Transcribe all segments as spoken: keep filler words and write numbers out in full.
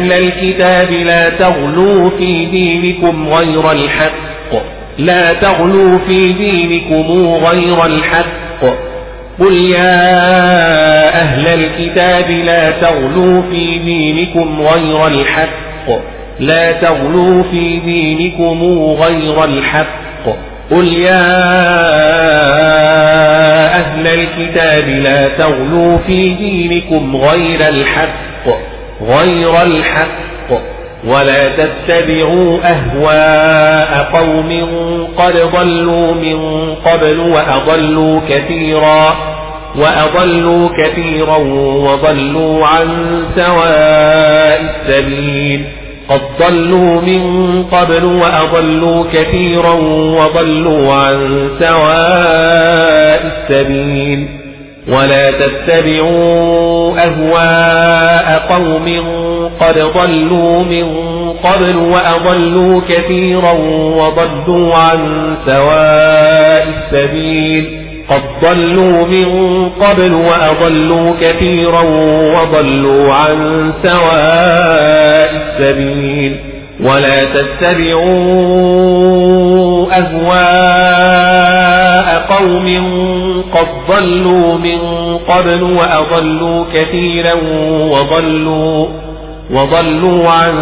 أهل الكتاب لا تغلوا في دينكم غير الحق لا تغلوا في دينكم غير الحق قل يا أهل الكتاب لا تغلوا في دينكم غير الحق لا تغلوا في دينكم غير الحق قل يا أهل الكتاب لا تغلوا في دينكم غير الحق غير الحق ولا تتبعوا أهواء قوم قد ضلوا من قبل وأضلوا كثيرا وأضلوا كثيرا وضلوا عن سواء السبيل قد ضلوا من قبل وأضلوا كثيرا وضلوا عن سواء السبيل ولا تتبعوا أهواء قوم قد ضلوا من قبل وأضلوا كثيرا وضلوا عن سواء السبيل قد ضلوا من قبل وأضلوا كثيرا وضلوا عن سواء السبيل ولا تتبعوا أهواء قوم قد ضلوا من قبل وأضلوا كثيرا وضلوا وضلوا عن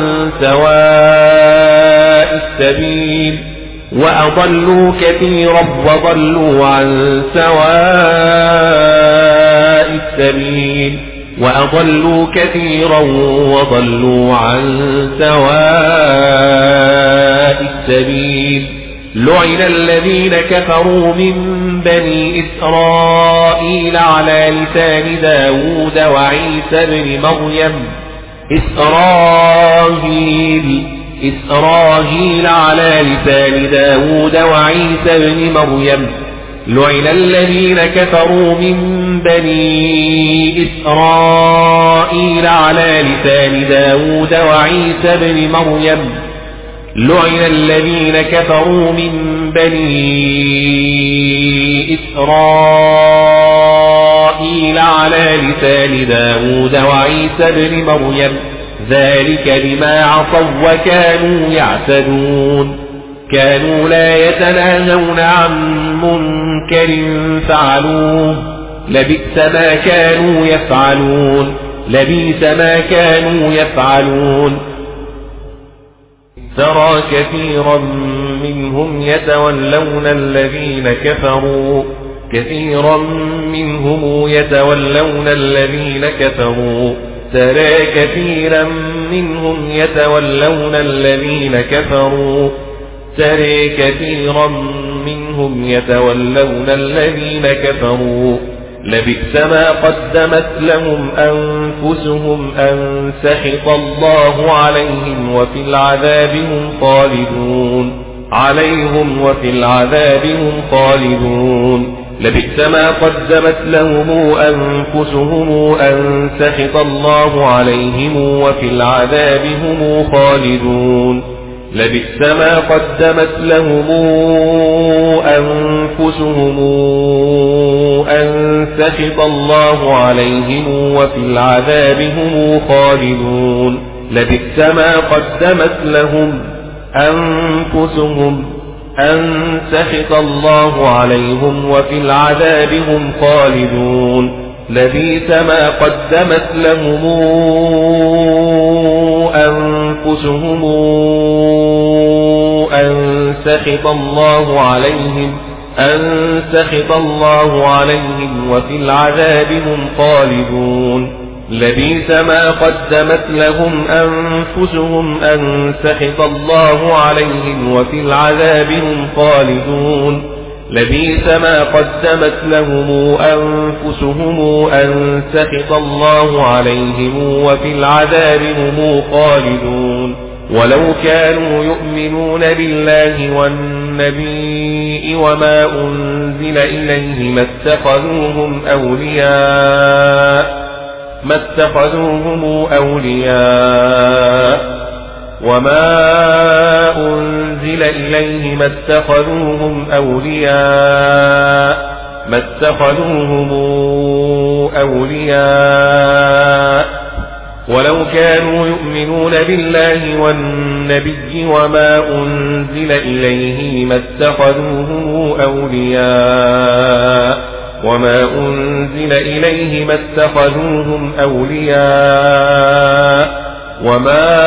سواء السبيل وأضلوا كثيرا وضلوا عن سواء السبيل وأضلوا كثيرا وضلوا عن سواء السبيل لعن الذين كفروا من بني إسرائيل على لسان داود وعيسى بن مريم إسرائيل إسرائيل على لسان داود وعيسى بن مريم لعن الذين كفروا من بني إسرائيل على لسان داود وعيسى بن مريم لعن الذين كفروا من بني إسرائيل على لسان داود وعيسى بن مريم ذلك بما عصوا وكانوا يعتدون كانوا لا يتناهون عن منكر فعلوه لبئس ما كانوا يفعلون لبئس ما كانوا يفعلون ترى كثيرا منهم يتولون الذين كفروا كثيرا منهم يتولون الذين كفروا ترى كثيرا منهم يتولون الذين كفروا ترى كثيرا منهم يتولون الذين كفروا لبئس ما قدمت لهم أنفسهم أن سخط الله عليهم وفي العذاب هم خالدون عليهم وفي العذاب هم خالدون لبئس ما قدمت لهم أنفسهم أن سخط الله عليهم وفي العذاب هم خالدون لبئس ما قدمت لهم أنفسهم أن سخط الله عليهم وفي العذاب هم خالدون لبئس ما قدمت لهم أنفسهم أن سخط الله عليهم وفي العذاب هم خالدون لبئس ما قدمت لهم أنفسهم أن سخط الله عليهم أن سخط الله عليهم وفي العذاب هم خالدون لبئس ما قدمت لهم أنفسهم أن سخط الله عليهم وفي العذاب هم خالدون لبئس ما قدمت لهم أنفسهم أن سخط الله عليهم وفي العذاب هم خالدون ولو كانوا يؤمنون بالله والنبي وما أنزل إليه ما اتخذوهم أولياء ما اتخذوهم أولياء وما أنزل إليه ما اتخذوهم أولياء ما اتخذوهم أولياء ولو كانوا يؤمنون بالله والنبي وما أنزل إليه ما اتخذوهم أولياء وما أنزل إليه ما اتخذوهم أولياء وما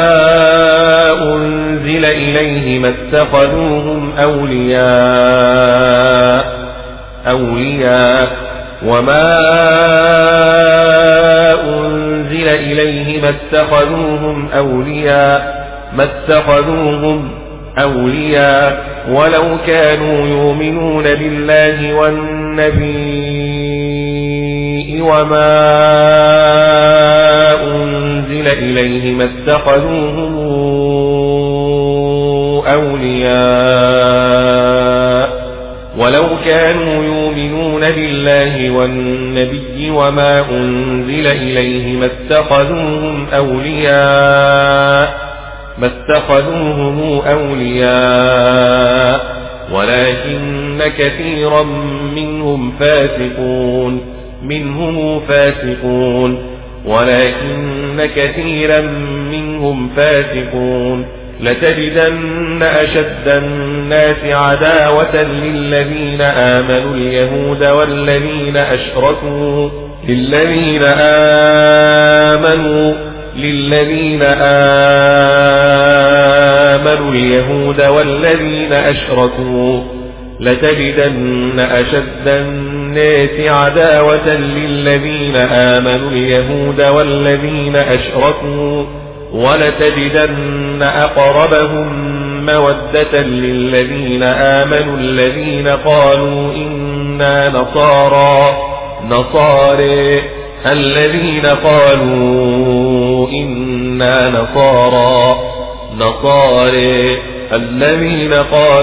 أنزل إليه ما اتخذوهم أولياء أولياء وما أنزل إليه ما اتخذوهم أولياء ما اتخذوهم أولياء ولو كانوا يؤمنون بالله والنبي وما أنزل إليه ما اتخذوهم أولياء ولو كانوا يؤمنون بالله والنبي وما أنزل إليه ما اتخذوهم أولياء ما اتخذوهم أولياء ولكن كثيرا منهم فاسقون منهم فاسقون ولكن كثيرا منهم فاسقون لتجدن أشد الناس عداوة للذين آمنوا اليهود والذين أشركوا للذين آمنوا للذين آمنوا اليهود والذين أشركوا لتجدن أشد الناس عداوة للذين آمنوا اليهود والذين أشركوا ولتجدن أقربهم مودة للذين آمنوا الذين قالوا إنا نصارى نصارى الذين قالوا إنا نصارى نصارى الذين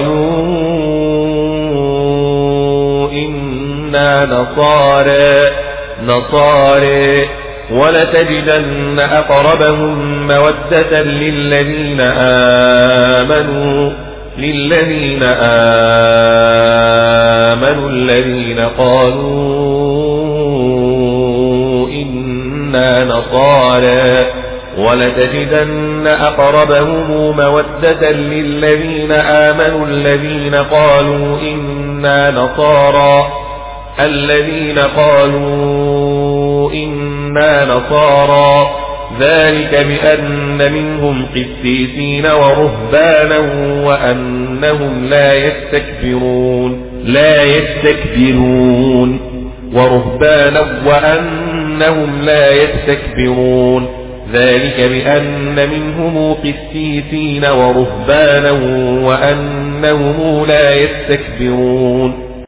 قالوا إنا نصارى نصارى ولتجدن أقربهم مودة للذين آمنوا للذين آمنوا الذين قالوا إنا نصارى ولتجدن أقربهم مودة للذين آمنوا الذين قالوا إنا نصارى الذين قالوا إنا نصارى ذلك بأن منهم قسيسين ورهبانا وأنهم لا يستكبرون لا يستكبرون ورهبانا وأنهم لا يستكبرون ذلك بأن منهم قسيسين ورهبانا وأنهم لا يستكبرون